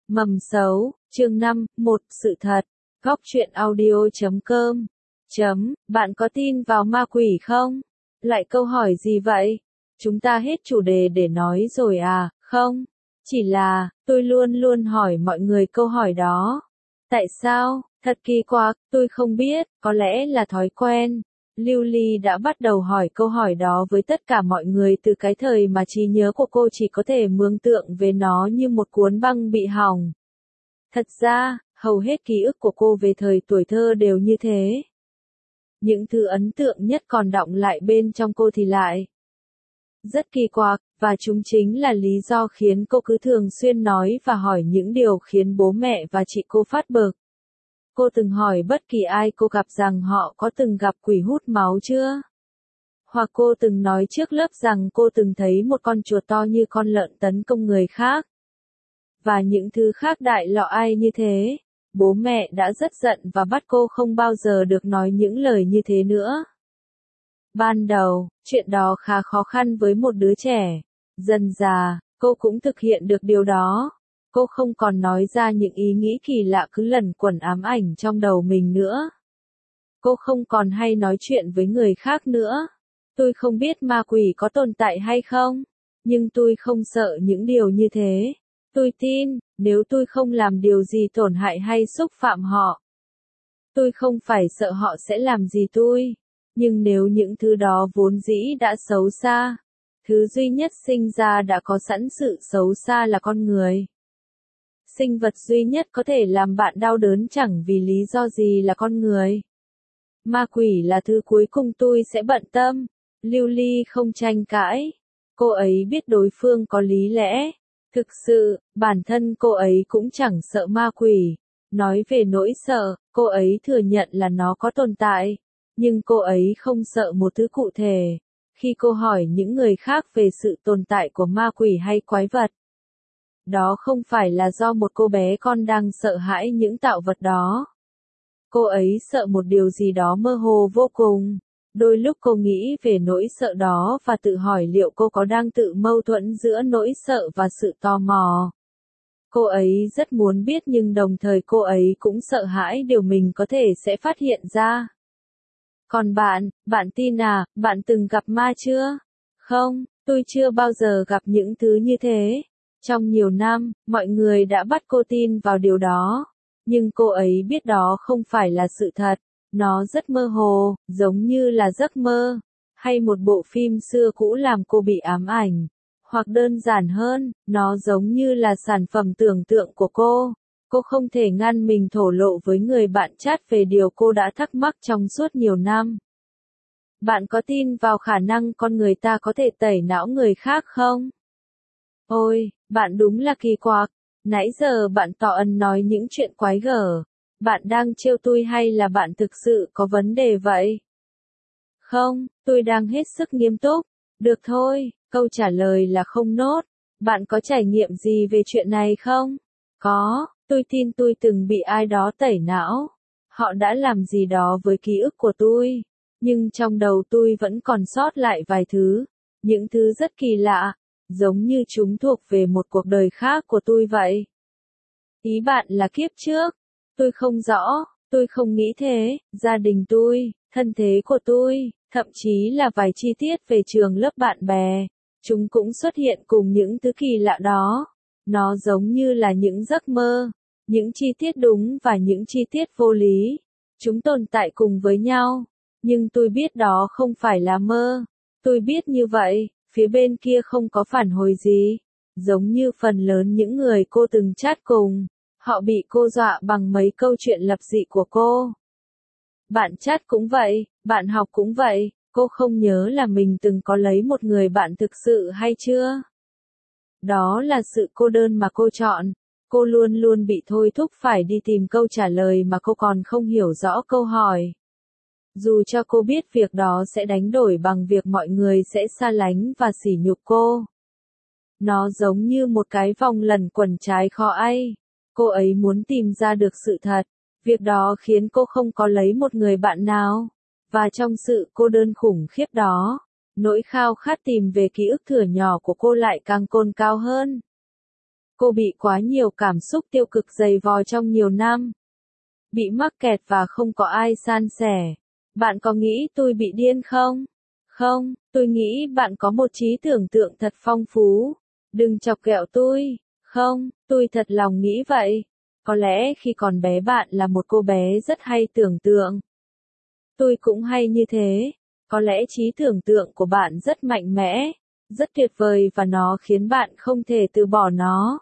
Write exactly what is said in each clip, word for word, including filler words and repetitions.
Mầm xấu, chương năm, một, sự thật. Góc truyện audio chấm com. Chấm, bạn có tin vào ma quỷ không? Lại câu hỏi gì vậy? Chúng ta hết chủ đề để nói rồi à, không? Chỉ là, tôi luôn luôn hỏi mọi người câu hỏi đó. Tại sao? Thật kỳ quặc, tôi không biết, có lẽ là thói quen. Lưu Ly đã bắt đầu hỏi câu hỏi đó với tất cả mọi người từ cái thời mà trí nhớ của cô chỉ có thể mường tượng về nó như một cuốn băng bị hỏng. Thật ra, hầu hết ký ức của cô về thời tuổi thơ đều như thế. Những thứ ấn tượng nhất còn đọng lại bên trong cô thì lại rất kỳ quặc, và chúng chính là lý do khiến cô cứ thường xuyên nói và hỏi những điều khiến bố mẹ và chị cô phát bực. Cô từng hỏi bất kỳ ai cô gặp rằng họ có từng gặp quỷ hút máu chưa? Hoặc cô từng nói trước lớp rằng cô từng thấy một con chuột to như con lợn tấn công người khác. Và những thứ khác đại lọ ai như thế. Bố mẹ đã rất giận và bắt cô không bao giờ được nói những lời như thế nữa. Ban đầu, chuyện đó khá khó khăn với một đứa trẻ. Dần dà, cô cũng thực hiện được điều đó. Cô không còn nói ra những ý nghĩ kỳ lạ cứ lẩn quẩn ám ảnh trong đầu mình nữa. Cô không còn hay nói chuyện với người khác nữa. Tôi không biết ma quỷ có tồn tại hay không, nhưng tôi không sợ những điều như thế. Tôi tin, nếu tôi không làm điều gì tổn hại hay xúc phạm họ, tôi không phải sợ họ sẽ làm gì tôi. Nhưng nếu những thứ đó vốn dĩ đã xấu xa, thứ duy nhất sinh ra đã có sẵn sự xấu xa là con người. Sinh vật duy nhất có thể làm bạn đau đớn chẳng vì lý do gì là con người. Ma quỷ là thứ cuối cùng tôi sẽ bận tâm. Lưu Ly không tranh cãi. Cô ấy biết đối phương có lý lẽ. Thực sự, bản thân cô ấy cũng chẳng sợ ma quỷ. Nói về nỗi sợ, cô ấy thừa nhận là nó có tồn tại. Nhưng cô ấy không sợ một thứ cụ thể. Khi cô hỏi những người khác về sự tồn tại của ma quỷ hay quái vật, đó không phải là do một cô bé con đang sợ hãi những tạo vật đó. Cô ấy sợ một điều gì đó mơ hồ vô cùng. Đôi lúc cô nghĩ về nỗi sợ đó và tự hỏi liệu cô có đang tự mâu thuẫn giữa nỗi sợ và sự tò mò. Cô ấy rất muốn biết nhưng đồng thời cô ấy cũng sợ hãi điều mình có thể sẽ phát hiện ra. Còn bạn, bạn tin à, bạn từng gặp ma chưa? Không, tôi chưa bao giờ gặp những thứ như thế. Trong nhiều năm, mọi người đã bắt cô tin vào điều đó. Nhưng cô ấy biết đó không phải là sự thật. Nó rất mơ hồ, giống như là giấc mơ. Hay một bộ phim xưa cũ làm cô bị ám ảnh. Hoặc đơn giản hơn, nó giống như là sản phẩm tưởng tượng của cô. Cô không thể ngăn mình thổ lộ với người bạn chat về điều cô đã thắc mắc trong suốt nhiều năm. Bạn có tin vào khả năng con người ta có thể tẩy não người khác không? Ôi, bạn đúng là kỳ quặc. Nãy giờ bạn tỏ ân nói những chuyện quái gở. Bạn đang trêu tôi hay là bạn thực sự có vấn đề vậy? Không, tôi đang hết sức nghiêm túc. Được thôi, câu trả lời là không nốt. Bạn có trải nghiệm gì về chuyện này không? Có, tôi tin tôi từng bị ai đó tẩy não. Họ đã làm gì đó với ký ức của tôi. Nhưng trong đầu tôi vẫn còn sót lại vài thứ. Những thứ rất kỳ lạ. Giống như chúng thuộc về một cuộc đời khác của tôi vậy. Ý bạn là kiếp trước? Tôi không rõ, tôi không nghĩ thế. Gia đình tôi, thân thế của tôi, thậm chí là vài chi tiết về trường lớp bạn bè. Chúng cũng xuất hiện cùng những thứ kỳ lạ đó. Nó giống như là những giấc mơ. Những chi tiết đúng và những chi tiết vô lý. Chúng tồn tại cùng với nhau. Nhưng tôi biết đó không phải là mơ. Tôi biết như vậy. Phía bên kia không có phản hồi gì. Giống như phần lớn những người cô từng chat cùng. Họ bị cô dọa bằng mấy câu chuyện lập dị của cô. Bạn chat cũng vậy, bạn học cũng vậy. Cô không nhớ là mình từng có lấy một người bạn thực sự hay chưa? Đó là sự cô đơn mà cô chọn. Cô luôn luôn bị thôi thúc phải đi tìm câu trả lời mà cô còn không hiểu rõ câu hỏi. Dù cho cô biết việc đó sẽ đánh đổi bằng việc mọi người sẽ xa lánh và sỉ nhục cô. Nó giống như một cái vòng lẩn quẩn trái khó ai. Cô ấy muốn tìm ra được sự thật. Việc đó khiến cô không có lấy một người bạn nào. Và trong sự cô đơn khủng khiếp đó, nỗi khao khát tìm về ký ức thuở nhỏ của cô lại càng cồn cao hơn. Cô bị quá nhiều cảm xúc tiêu cực dày vò trong nhiều năm. Bị mắc kẹt và không có ai san sẻ. Bạn có nghĩ tôi bị điên không? Không, tôi nghĩ bạn có một trí tưởng tượng thật phong phú. Đừng chọc ghẹo tôi. Không, tôi thật lòng nghĩ vậy. Có lẽ khi còn bé bạn là một cô bé rất hay tưởng tượng. Tôi cũng hay như thế. Có lẽ trí tưởng tượng của bạn rất mạnh mẽ, rất tuyệt vời và nó khiến bạn không thể từ bỏ nó.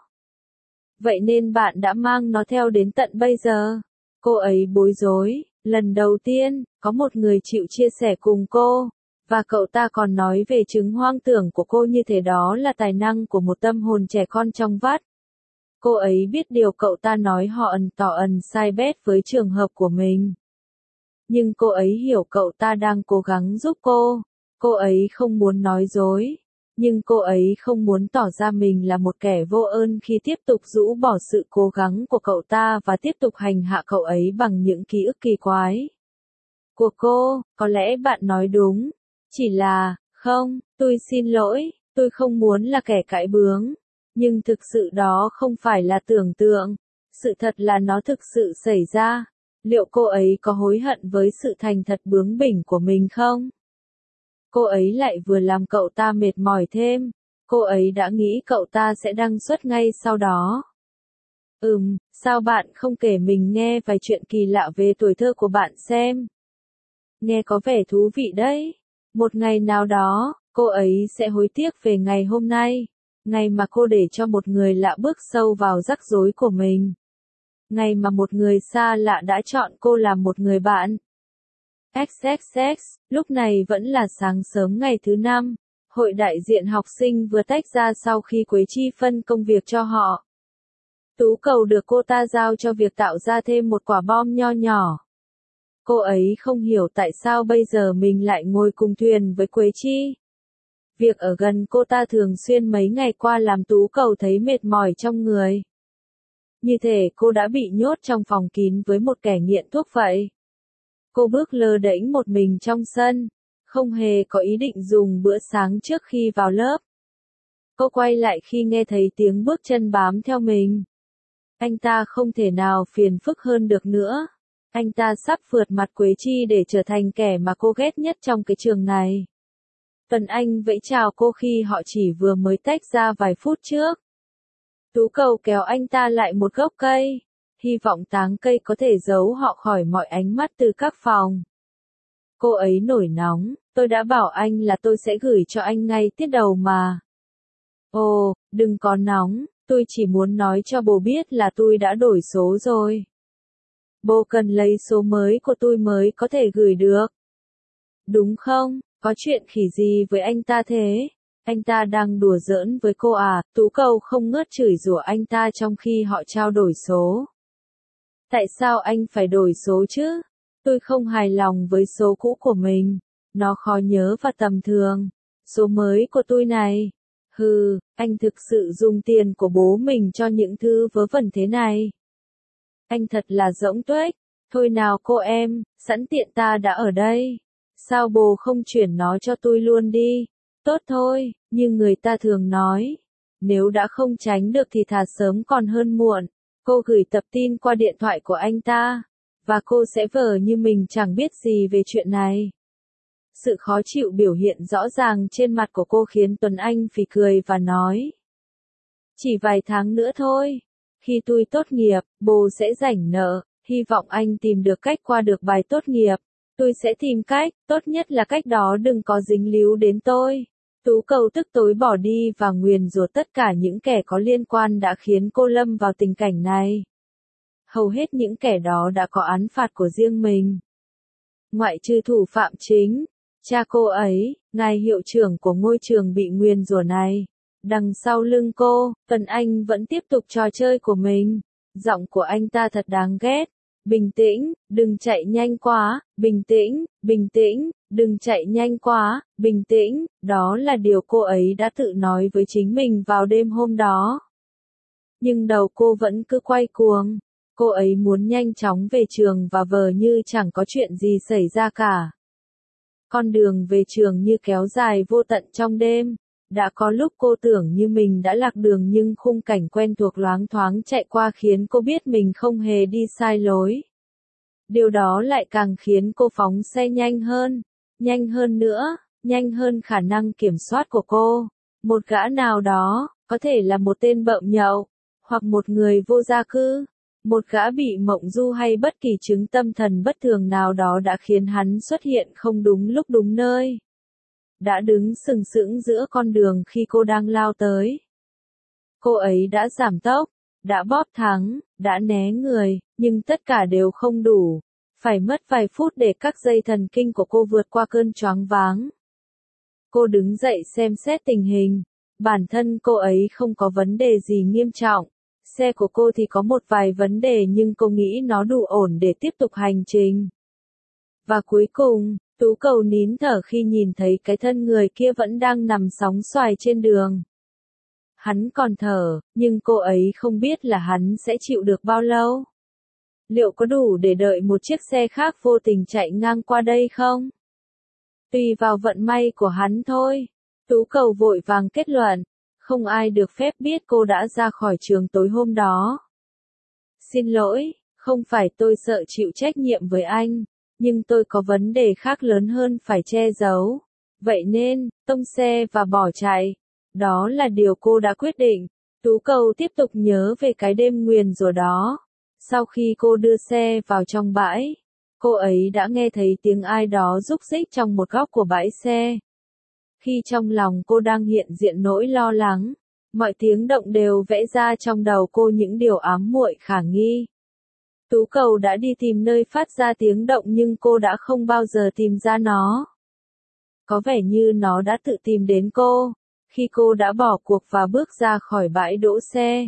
Vậy nên bạn đã mang nó theo đến tận bây giờ. Cô ấy bối rối. Lần đầu tiên, có một người chịu chia sẻ cùng cô. Và cậu ta còn nói về chứng hoang tưởng của cô như thế đó là tài năng của một tâm hồn trẻ con trong vắt. Cô ấy biết điều cậu ta nói họ ẩn tỏ ẩn sai bét với trường hợp của mình. Nhưng cô ấy hiểu cậu ta đang cố gắng giúp cô. Cô ấy không muốn nói dối. Nhưng cô ấy không muốn tỏ ra mình là một kẻ vô ơn khi tiếp tục rũ bỏ sự cố gắng của cậu ta và tiếp tục hành hạ cậu ấy bằng những ký ức kỳ quái. Của cô, có lẽ bạn nói đúng. Chỉ là, không, tôi xin lỗi, tôi không muốn là kẻ cãi bướng. Nhưng thực sự đó không phải là tưởng tượng. Sự thật là nó thực sự xảy ra. Liệu cô ấy có hối hận với sự thành thật bướng bỉnh của mình không? Cô ấy lại vừa làm cậu ta mệt mỏi thêm. Cô ấy đã nghĩ cậu ta sẽ đăng xuất ngay sau đó. Ừm, sao bạn không kể mình nghe vài chuyện kỳ lạ về tuổi thơ của bạn xem? Nghe có vẻ thú vị đấy. Một ngày nào đó, cô ấy sẽ hối tiếc về ngày hôm nay. Ngày mà cô để cho một người lạ bước sâu vào rắc rối của mình. Ngày mà một người xa lạ đã chọn cô làm một người bạn. ích ích ích, lúc này vẫn là sáng sớm ngày thứ năm. Hội đại diện học sinh vừa tách ra sau khi Quế Chi phân công việc cho họ. Tú Cầu được cô ta giao cho việc tạo ra thêm một quả bom nho nhỏ. Cô ấy không hiểu tại sao bây giờ mình lại ngồi cùng thuyền với Quế Chi. Việc ở gần cô ta thường xuyên mấy ngày qua làm Tú Cầu thấy mệt mỏi trong người. Như thể cô đã bị nhốt trong phòng kín với một kẻ nghiện thuốc vậy. Cô bước lơ đễnh một mình trong sân, không hề có ý định dùng bữa sáng trước khi vào lớp. Cô quay lại khi nghe thấy tiếng bước chân bám theo mình. Anh ta không thể nào phiền phức hơn được nữa. Anh ta sắp vượt mặt Quế Chi để trở thành kẻ mà cô ghét nhất trong cái trường này. Tuấn Anh vẫy chào cô khi họ chỉ vừa mới tách ra vài phút trước. Tú Cầu kéo anh ta lại một gốc cây, hy vọng táng cây có thể giấu họ khỏi mọi ánh mắt từ các phòng. Cô ấy nổi nóng, tôi đã bảo anh là tôi sẽ gửi cho anh ngay tiết đầu mà. Ồ, đừng có nóng, tôi chỉ muốn nói cho bố biết là tôi đã đổi số rồi. Bố cần lấy số mới của tôi mới có thể gửi được. Đúng không, có chuyện khỉ gì với anh ta thế? Anh ta đang đùa giỡn với cô à? Tú Cầu không ngớt chửi rủa anh ta trong khi họ trao đổi số. Tại sao anh phải đổi số chứ? Tôi không hài lòng với số cũ của mình. Nó khó nhớ và tầm thường. Số mới của tôi này. Hừ, anh thực sự dùng tiền của bố mình cho những thứ vớ vẩn thế này. Anh thật là rỗng tuếch. Thôi nào cô em, sẵn tiện ta đã ở đây. Sao bố không chuyển nó cho tôi luôn đi? Tốt thôi, như người ta thường nói. Nếu đã không tránh được thì thà sớm còn hơn muộn. Cô gửi tập tin qua điện thoại của anh ta. Và cô sẽ vờ như mình chẳng biết gì về chuyện này. Sự khó chịu biểu hiện rõ ràng trên mặt của cô khiến Tuấn Anh phì cười và nói. Chỉ vài tháng nữa thôi. Khi tôi tốt nghiệp, bố sẽ rảnh nợ. Hy vọng anh tìm được cách qua được bài tốt nghiệp. Tôi sẽ tìm cách, tốt nhất là cách đó đừng có dính líu đến tôi. Tú Cầu tức tối bỏ đi và nguyền rủa tất cả những kẻ có liên quan đã khiến cô lâm vào tình cảnh này. Hầu hết những kẻ đó đã có án phạt của riêng mình. Ngoại trừ thủ phạm chính, cha cô ấy, ngài hiệu trưởng của ngôi trường bị nguyền rủa này. Đằng sau lưng cô, Tuấn Anh vẫn tiếp tục trò chơi của mình. Giọng của anh ta thật đáng ghét. Bình tĩnh, đừng chạy nhanh quá, bình tĩnh, bình tĩnh, đừng chạy nhanh quá, bình tĩnh, đó là điều cô ấy đã tự nói với chính mình vào đêm hôm đó. Nhưng đầu cô vẫn cứ quay cuồng, cô ấy muốn nhanh chóng về trường và vờ như chẳng có chuyện gì xảy ra cả. Con đường về trường như kéo dài vô tận trong đêm, Đã có lúc cô tưởng như mình đã lạc đường nhưng khung cảnh quen thuộc loáng thoáng chạy qua khiến cô biết mình không hề đi sai lối. Điều đó lại càng khiến cô phóng xe nhanh hơn, nhanh hơn nữa, nhanh hơn khả năng kiểm soát của cô. Một gã nào đó, có thể là một tên bợm nhậu, hoặc một người vô gia cư, một gã bị mộng du hay bất kỳ chứng tâm thần bất thường nào đó đã khiến hắn xuất hiện không đúng lúc đúng nơi. Đã đứng sừng sững giữa con đường khi cô đang lao tới. Cô ấy đã giảm tốc, đã bóp thắng, đã né người, nhưng tất cả đều không đủ. Phải mất vài phút để các dây thần kinh của cô vượt qua cơn choáng váng. Cô đứng dậy xem xét tình hình. Bản thân cô ấy không có vấn đề gì nghiêm trọng. Xe của cô thì có một vài vấn đề nhưng cô nghĩ nó đủ ổn để tiếp tục hành trình. Và cuối cùng, Tú Cầu nín thở khi nhìn thấy cái thân người kia vẫn đang nằm sóng xoài trên đường. Hắn còn thở, nhưng cô ấy không biết là hắn sẽ chịu được bao lâu. Liệu có đủ để đợi một chiếc xe khác vô tình chạy ngang qua đây không? Tùy vào vận may của hắn thôi. Tú Cầu vội vàng kết luận, không ai được phép biết cô đã ra khỏi trường tối hôm đó. Xin lỗi, không phải tôi sợ chịu trách nhiệm với anh, nhưng tôi có vấn đề khác lớn hơn phải che giấu. Vậy nên, tông xe và bỏ chạy. Đó là điều cô đã quyết định. Tú Cầu tiếp tục nhớ về cái đêm nguyền rủa đó. Sau khi cô đưa xe vào trong bãi, cô ấy đã nghe thấy tiếng ai đó rúc rích trong một góc của bãi xe. Khi trong lòng cô đang hiện diện nỗi lo lắng, mọi tiếng động đều vẽ ra trong đầu cô những điều ám muội khả nghi. Tú Cầu đã đi tìm nơi phát ra tiếng động nhưng cô đã không bao giờ tìm ra nó. Có vẻ như nó đã tự tìm đến cô, khi cô đã bỏ cuộc và bước ra khỏi bãi đỗ xe.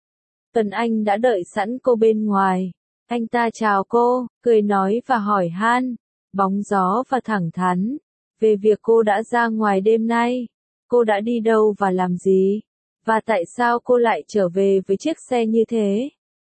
Tuấn Anh đã đợi sẵn cô bên ngoài. Anh ta chào cô, cười nói và hỏi han, bóng gió và thẳng thắn, về việc cô đã ra ngoài đêm nay. Cô đã đi đâu và làm gì? Và tại sao cô lại trở về với chiếc xe như thế?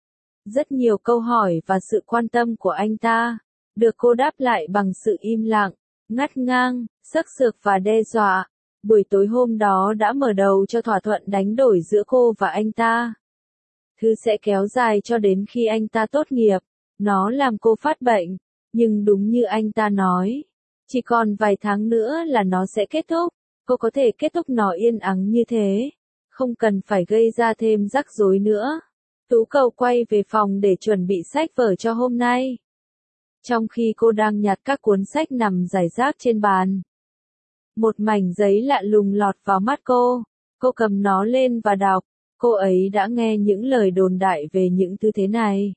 Rất nhiều câu hỏi và sự quan tâm của anh ta, được cô đáp lại bằng sự im lặng, ngắt ngang, xức xược và đe dọa. Buổi tối hôm đó đã mở đầu cho thỏa thuận đánh đổi giữa cô và anh ta. Thứ sẽ kéo dài cho đến khi anh ta tốt nghiệp. Nó làm cô phát bệnh, nhưng đúng như anh ta nói, chỉ còn vài tháng nữa là nó sẽ kết thúc. Cô có thể kết thúc nó yên ắng như thế, không cần phải gây ra thêm rắc rối nữa. Tú Cầu quay về phòng để chuẩn bị sách vở cho hôm nay. Trong khi cô đang nhặt các cuốn sách nằm rải rác trên bàn, một mảnh giấy lạ lùng lọt vào mắt cô. Cô cầm nó lên và đọc. Cô ấy đã nghe những lời đồn đại về những thứ thế này.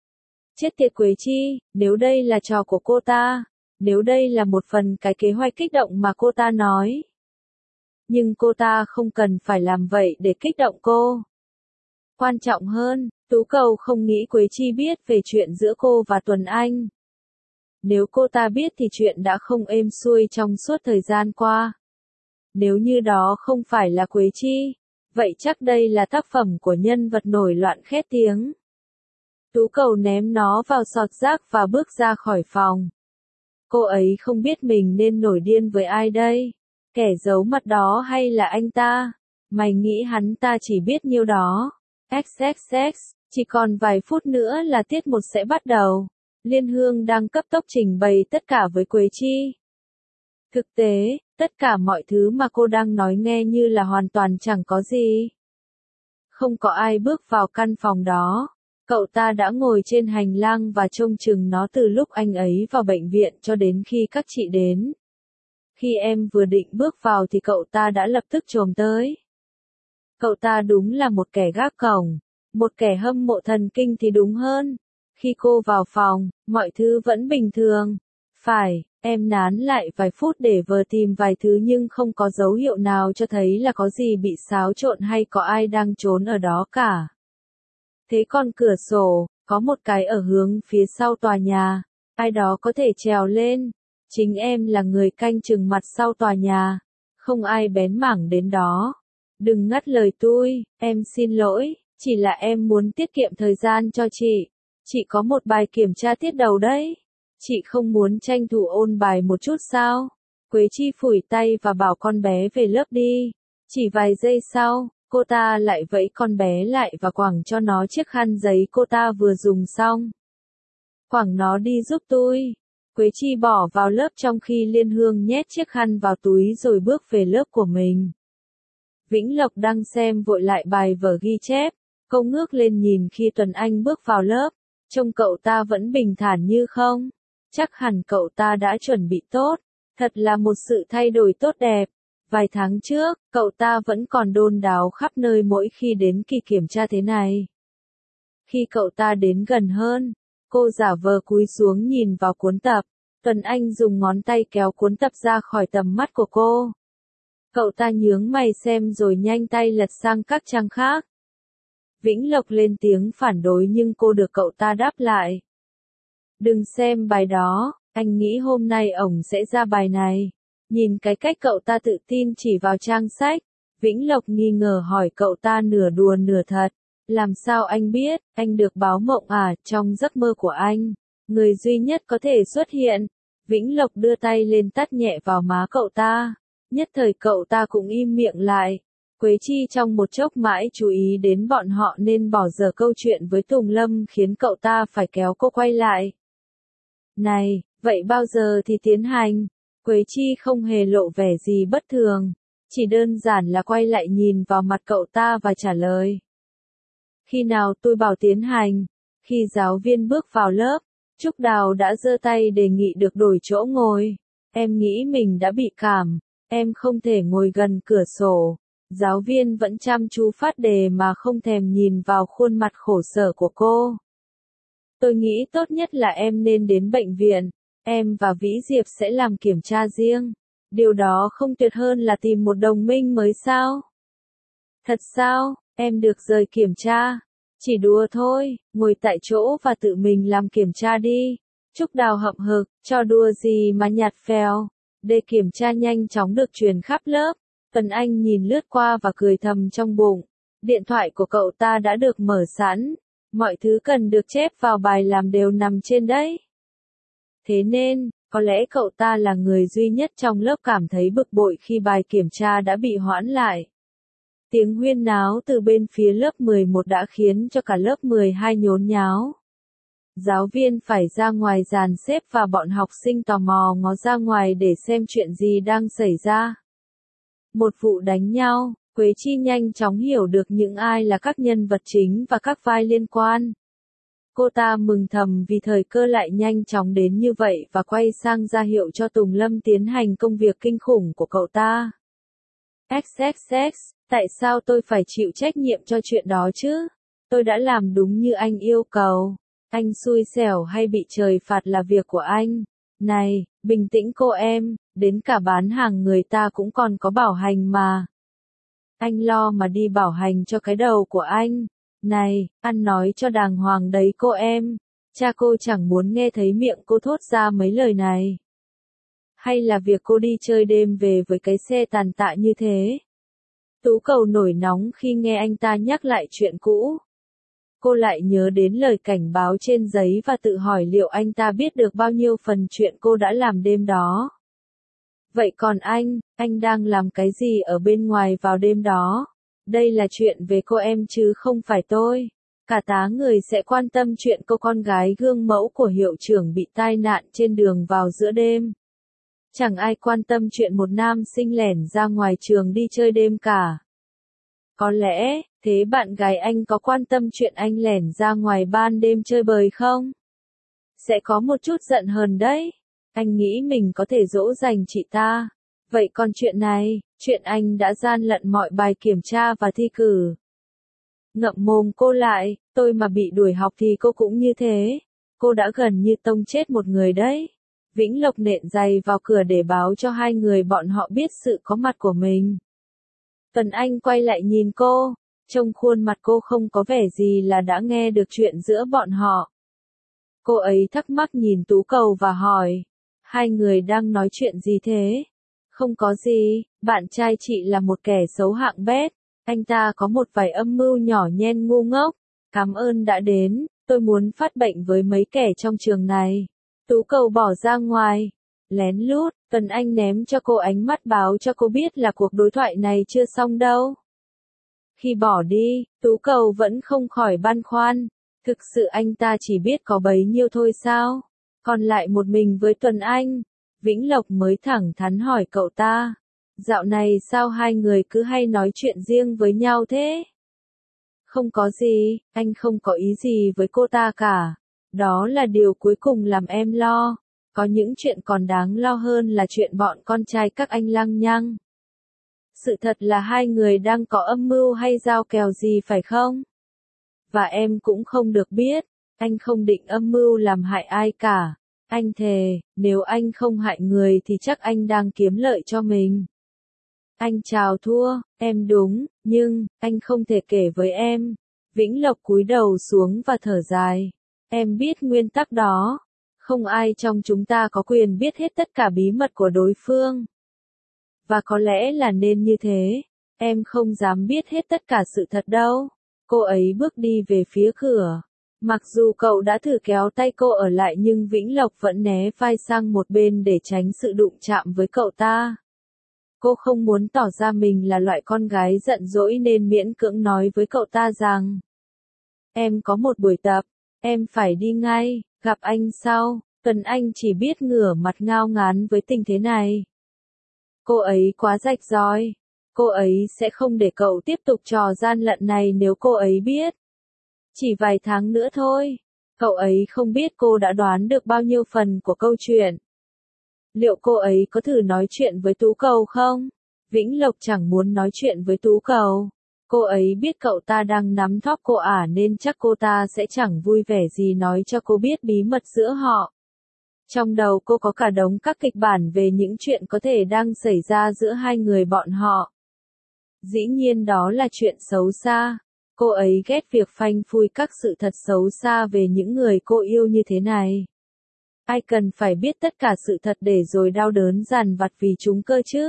Chết tiệt Quế Chi, nếu đây là trò của cô ta, nếu đây là một phần cái kế hoạch kích động mà cô ta nói. Nhưng cô ta không cần phải làm vậy để kích động cô. Quan trọng hơn, Tú Cầu không nghĩ Quế Chi biết về chuyện giữa cô và Tuấn Anh. Nếu cô ta biết thì chuyện đã không êm xuôi trong suốt thời gian qua. Nếu như đó không phải là Quế Chi, vậy chắc đây là tác phẩm của nhân vật nổi loạn khét tiếng. Tú Cầu ném nó vào sọt rác và bước ra khỏi phòng. Cô ấy không biết mình nên nổi điên với ai đây. Kẻ giấu mặt đó hay là anh ta? Mày nghĩ hắn ta chỉ biết nhiêu đó. ích ích ích, chỉ còn vài phút nữa là tiết một sẽ bắt đầu. Liên Hương đang cấp tốc trình bày tất cả với Quế Chi. Thực tế, tất cả mọi thứ mà cô đang nói nghe như là hoàn toàn chẳng có gì. Không có ai bước vào căn phòng đó. Cậu ta đã ngồi trên hành lang và trông chừng nó từ lúc anh ấy vào bệnh viện cho đến khi các chị đến. Khi em vừa định bước vào thì cậu ta đã lập tức chồm tới. Cậu ta đúng là một kẻ gác cổng, một kẻ hâm mộ thần kinh thì đúng hơn. Khi cô vào phòng, mọi thứ vẫn bình thường. Phải, em nán lại vài phút để vờ tìm vài thứ nhưng không có dấu hiệu nào cho thấy là có gì bị xáo trộn hay có ai đang trốn ở đó cả. Thế còn cửa sổ, có một cái ở hướng phía sau tòa nhà. Ai đó có thể trèo lên. Chính em là người canh chừng mặt sau tòa nhà. Không ai bén mảng đến đó. Đừng ngắt lời tôi, em xin lỗi, chỉ là em muốn tiết kiệm thời gian cho chị. Chị có một bài kiểm tra tiết đầu đấy. Chị không muốn tranh thủ ôn bài một chút sao? Quế Chi phủi tay và bảo con bé về lớp đi. Chỉ vài giây sau, cô ta lại vẫy con bé lại và quẳng cho nó chiếc khăn giấy cô ta vừa dùng xong. Quẳng nó đi giúp tôi. Quế Chi bỏ vào lớp trong khi Liên Hương nhét chiếc khăn vào túi rồi bước về lớp của mình. Vĩnh Lộc đang xem vội lại bài vở ghi chép, cô ngước lên nhìn khi Tuấn Anh bước vào lớp, trông cậu ta vẫn bình thản như không. Chắc hẳn cậu ta đã chuẩn bị tốt, thật là một sự thay đổi tốt đẹp. Vài tháng trước, cậu ta vẫn còn đôn đáo khắp nơi mỗi khi đến kỳ kiểm tra thế này. Khi cậu ta đến gần hơn, cô giả vờ cúi xuống nhìn vào cuốn tập. Tuấn Anh dùng ngón tay kéo cuốn tập ra khỏi tầm mắt của cô. Cậu ta nhướng mày xem rồi nhanh tay lật sang các trang khác. Vĩnh Lộc lên tiếng phản đối nhưng cô được cậu ta đáp lại. Đừng xem bài đó, anh nghĩ hôm nay ổng sẽ ra bài này. Nhìn cái cách cậu ta tự tin chỉ vào trang sách, Vĩnh Lộc nghi ngờ hỏi cậu ta nửa đùa nửa thật. Làm sao anh biết, anh được báo mộng à, trong giấc mơ của anh, người duy nhất có thể xuất hiện. Vĩnh Lộc đưa tay lên tát nhẹ vào má cậu ta, nhất thời cậu ta cũng im miệng lại. Quế Chi trong một chốc mãi chú ý đến bọn họ nên bỏ dở câu chuyện với Tùng Lâm khiến cậu ta phải kéo cô quay lại. Này, vậy bao giờ thì tiến hành? Quế Chi không hề lộ vẻ gì bất thường, chỉ đơn giản là quay lại nhìn vào mặt cậu ta và trả lời. Khi nào tôi bảo tiến hành? Khi giáo viên bước vào lớp, Trúc Đào đã giơ tay đề nghị được đổi chỗ ngồi. Em nghĩ mình đã bị cảm, em không thể ngồi gần cửa sổ. Giáo viên vẫn chăm chú phát đề mà không thèm nhìn vào khuôn mặt khổ sở của cô. Tôi nghĩ tốt nhất là em nên đến bệnh viện, em và Vĩ Diệp sẽ làm kiểm tra riêng. Điều đó không tuyệt hơn là tìm một đồng minh mới sao? Thật sao, em được rời kiểm tra? Chỉ đùa thôi, ngồi tại chỗ và tự mình làm kiểm tra đi. Trúc Đào hậm hực, cho đùa gì mà nhạt phèo. Đề kiểm tra nhanh chóng được truyền khắp lớp. Tuấn Anh nhìn lướt qua và cười thầm trong bụng. Điện thoại của cậu ta đã được mở sẵn. Mọi thứ cần được chép vào bài làm đều nằm trên đấy. Thế nên, có lẽ cậu ta là người duy nhất trong lớp cảm thấy bực bội khi bài kiểm tra đã bị hoãn lại. Tiếng huyên náo từ bên phía lớp mười một đã khiến cho cả lớp mười hai nhốn nháo. Giáo viên phải ra ngoài dàn xếp và bọn học sinh tò mò ngó ra ngoài để xem chuyện gì đang xảy ra. Một vụ đánh nhau, Quế Chi nhanh chóng hiểu được những ai là các nhân vật chính và các vai liên quan. Cô ta mừng thầm vì thời cơ lại nhanh chóng đến như vậy và quay sang ra hiệu cho Tùng Lâm tiến hành công việc kinh khủng của cậu ta. ích ích ích, tại sao tôi phải chịu trách nhiệm cho chuyện đó chứ? Tôi đã làm đúng như anh yêu cầu. Anh xui xẻo hay bị trời phạt là việc của anh. Này, bình tĩnh cô em, đến cả bán hàng người ta cũng còn có bảo hành mà. Anh lo mà đi bảo hành cho cái đầu của anh. Này, ăn nói cho đàng hoàng đấy cô em. Cha cô chẳng muốn nghe thấy miệng cô thốt ra mấy lời này. Hay là việc cô đi chơi đêm về với cái xe tàn tạ như thế? Tú Cầu nổi nóng khi nghe anh ta nhắc lại chuyện cũ. Cô lại nhớ đến lời cảnh báo trên giấy và tự hỏi liệu anh ta biết được bao nhiêu phần chuyện cô đã làm đêm đó. Vậy còn anh, anh đang làm cái gì ở bên ngoài vào đêm đó? Đây là chuyện về cô em chứ không phải tôi. Cả tá người sẽ quan tâm chuyện cô con gái gương mẫu của hiệu trưởng bị tai nạn trên đường vào giữa đêm. Chẳng ai quan tâm chuyện một nam sinh lẻn ra ngoài trường đi chơi đêm cả. Có lẽ, thế bạn gái anh có quan tâm chuyện anh lẻn ra ngoài ban đêm chơi bời không? Sẽ có một chút giận hờn đấy. Anh nghĩ mình có thể dỗ dành chị ta. Vậy còn chuyện này, chuyện anh đã gian lận mọi bài kiểm tra và thi cử. Ngậm mồm cô lại, tôi mà bị đuổi học thì cô cũng như thế. Cô đã gần như tông chết một người đấy. Vĩnh Lộc nện giày vào cửa để báo cho hai người bọn họ biết sự có mặt của mình. Tuấn Anh quay lại nhìn cô, trông khuôn mặt cô không có vẻ gì là đã nghe được chuyện giữa bọn họ. Cô ấy thắc mắc nhìn Tú Cầu và hỏi, hai người đang nói chuyện gì thế? Không có gì, bạn trai chị là một kẻ xấu hạng bét, anh ta có một vài âm mưu nhỏ nhen ngu ngốc. Cảm ơn đã đến, tôi muốn phát bệnh với mấy kẻ trong trường này. Tú Cầu bỏ ra ngoài. Lén lút, Tuấn Anh ném cho cô ánh mắt báo cho cô biết là cuộc đối thoại này chưa xong đâu. Khi bỏ đi, Tú Cầu vẫn không khỏi băn khoăn. Thực sự anh ta chỉ biết có bấy nhiêu thôi sao? Còn lại một mình với Tuấn Anh. Vĩnh Lộc mới thẳng thắn hỏi cậu ta. Dạo này sao hai người cứ hay nói chuyện riêng với nhau thế? Không có gì, anh không có ý gì với cô ta cả. Đó là điều cuối cùng làm em lo. Có những chuyện còn đáng lo hơn là chuyện bọn con trai các anh lăng nhăng. Sự thật là hai người đang có âm mưu hay giao kèo gì phải không? Và em cũng không được biết, anh không định âm mưu làm hại ai cả. Anh thề, nếu anh không hại người thì chắc anh đang kiếm lợi cho mình. Anh chào thua, em đúng, nhưng, anh không thể kể với em. Vĩnh Lộc cúi đầu xuống và thở dài. Em biết nguyên tắc đó. Không ai trong chúng ta có quyền biết hết tất cả bí mật của đối phương. Và có lẽ là nên như thế. Em không dám biết hết tất cả sự thật đâu. Cô ấy bước đi về phía cửa. Mặc dù cậu đã thử kéo tay cô ở lại nhưng Vĩnh Lộc vẫn né vai sang một bên để tránh sự đụng chạm với cậu ta. Cô không muốn tỏ ra mình là loại con gái giận dỗi nên miễn cưỡng nói với cậu ta rằng: Em có một buổi tập, em phải đi ngay, gặp anh sau. Tuấn Anh chỉ biết ngửa mặt ngao ngán với tình thế này. Cô ấy quá rạch ròi. Cô ấy sẽ không để cậu tiếp tục trò gian lận này nếu cô ấy biết. Chỉ vài tháng nữa thôi. Cậu ấy không biết cô đã đoán được bao nhiêu phần của câu chuyện. Liệu cô ấy có thử nói chuyện với Tú Cầu không? Vĩnh Lộc chẳng muốn nói chuyện với Tú Cầu. Cô ấy biết cậu ta đang nắm thóp cô ả nên chắc cô ta sẽ chẳng vui vẻ gì nói cho cô biết bí mật giữa họ. Trong đầu cô có cả đống các kịch bản về những chuyện có thể đang xảy ra giữa hai người bọn họ. Dĩ nhiên đó là chuyện xấu xa. Cô ấy ghét việc phanh phui các sự thật xấu xa về những người cô yêu như thế này. Ai cần phải biết tất cả sự thật để rồi đau đớn dằn vặt vì chúng cơ chứ?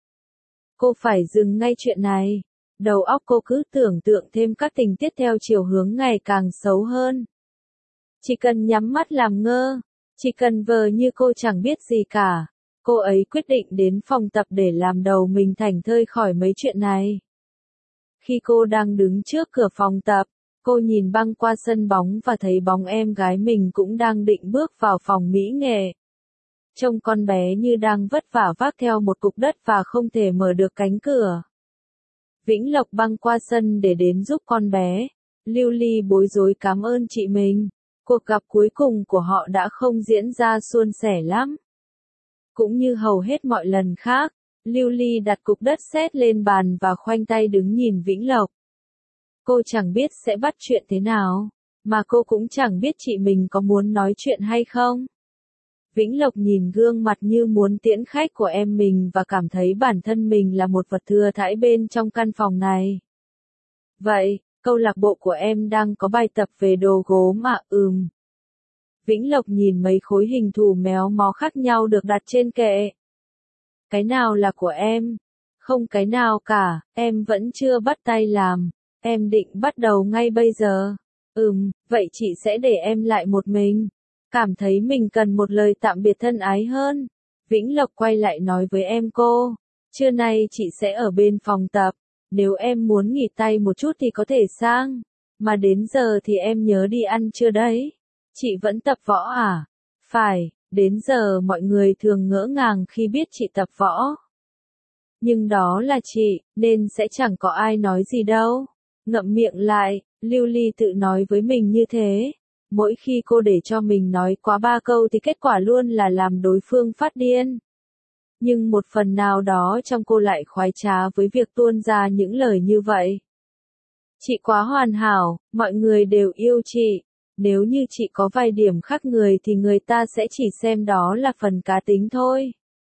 Cô phải dừng ngay chuyện này. Đầu óc cô cứ tưởng tượng thêm các tình tiết theo chiều hướng ngày càng xấu hơn. Chỉ cần nhắm mắt làm ngơ. Chỉ cần vờ như cô chẳng biết gì cả. Cô ấy quyết định đến phòng tập để làm đầu mình thảnh thơi khỏi mấy chuyện này. Khi cô đang đứng trước cửa phòng tập, cô nhìn băng qua sân bóng và thấy bóng em gái mình cũng đang định bước vào phòng mỹ nghệ. Trông con bé như đang vất vả vác theo một cục đất và không thể mở được cánh cửa. Vĩnh Lộc băng qua sân để đến giúp con bé. Lưu Ly bối rối cảm ơn chị mình. Cuộc gặp cuối cùng của họ đã không diễn ra suôn sẻ lắm. Cũng như hầu hết mọi lần khác, Lưu Ly đặt cục đất sét lên bàn và khoanh tay đứng nhìn Vĩnh Lộc. Cô chẳng biết sẽ bắt chuyện thế nào, mà cô cũng chẳng biết chị mình có muốn nói chuyện hay không. Vĩnh Lộc nhìn gương mặt như muốn tiễn khách của em mình và cảm thấy bản thân mình là một vật thừa thãi bên trong căn phòng này. Vậy, câu lạc bộ của em đang có bài tập về đồ gốm à? Ừm. Vĩnh Lộc nhìn mấy khối hình thù méo mó khác nhau được đặt trên kệ. Cái nào là của em? Không cái nào cả, em vẫn chưa bắt tay làm. Em định bắt đầu ngay bây giờ. Ừm, vậy chị sẽ để em lại một mình. Cảm thấy mình cần một lời tạm biệt thân ái hơn. Vĩnh Lộc quay lại nói với em cô. Trưa nay chị sẽ ở bên phòng tập. Nếu em muốn nghỉ tay một chút thì có thể sang. Mà đến giờ thì em nhớ đi ăn trưa đấy. Chị vẫn tập võ à? Phải, đến giờ mọi người thường ngỡ ngàng khi biết chị tập võ. Nhưng đó là chị, nên sẽ chẳng có ai nói gì đâu. Ngậm miệng lại, Lưu Ly tự nói với mình như thế. Mỗi khi cô để cho mình nói quá ba câu thì kết quả luôn là làm đối phương phát điên. Nhưng một phần nào đó trong cô lại khoái trá với việc tuôn ra những lời như vậy. Chị quá hoàn hảo, mọi người đều yêu chị. Nếu như chị có vài điểm khác người thì người ta sẽ chỉ xem đó là phần cá tính thôi.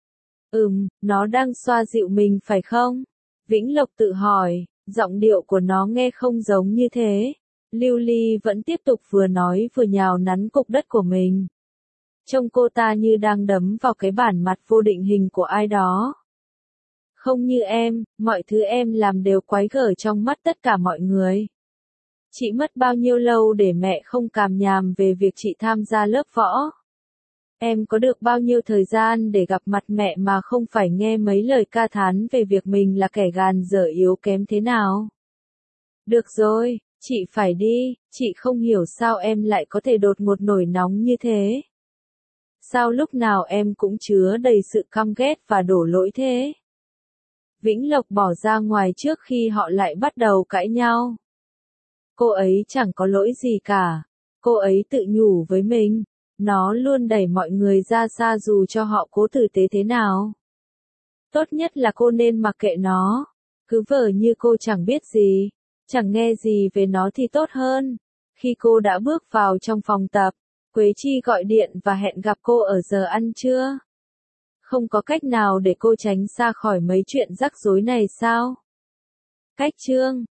Ừm, nó đang xoa dịu mình phải không? Vĩnh Lộc tự hỏi, giọng điệu của nó nghe không giống như thế. Lưu Ly vẫn tiếp tục vừa nói vừa nhào nắn cục đất của mình. Trông cô ta như đang đấm vào cái bản mặt vô định hình của ai đó. Không như em, mọi thứ em làm đều quái gở trong mắt tất cả mọi người. Chị mất bao nhiêu lâu để mẹ không càm nhàm về việc chị tham gia lớp võ? Em có được bao nhiêu thời gian để gặp mặt mẹ mà không phải nghe mấy lời ca thán về việc mình là kẻ gàn dở yếu kém thế nào? Được rồi, chị phải đi, chị không hiểu sao em lại có thể đột ngột nổi nóng như thế. Sao lúc nào em cũng chứa đầy sự căm ghét và đổ lỗi thế? Vĩnh Lộc bỏ ra ngoài trước khi họ lại bắt đầu cãi nhau. Cô ấy chẳng có lỗi gì cả. Cô ấy tự nhủ với mình. Nó luôn đẩy mọi người ra xa dù cho họ cố tử tế thế nào. Tốt nhất là cô nên mặc kệ nó. Cứ vờ như cô chẳng biết gì, chẳng nghe gì về nó thì tốt hơn. Khi cô đã bước vào trong phòng tập, Quế Chi gọi điện và hẹn gặp cô ở giờ ăn trưa. Không có cách nào để cô tránh xa khỏi mấy chuyện rắc rối này sao? Cách chương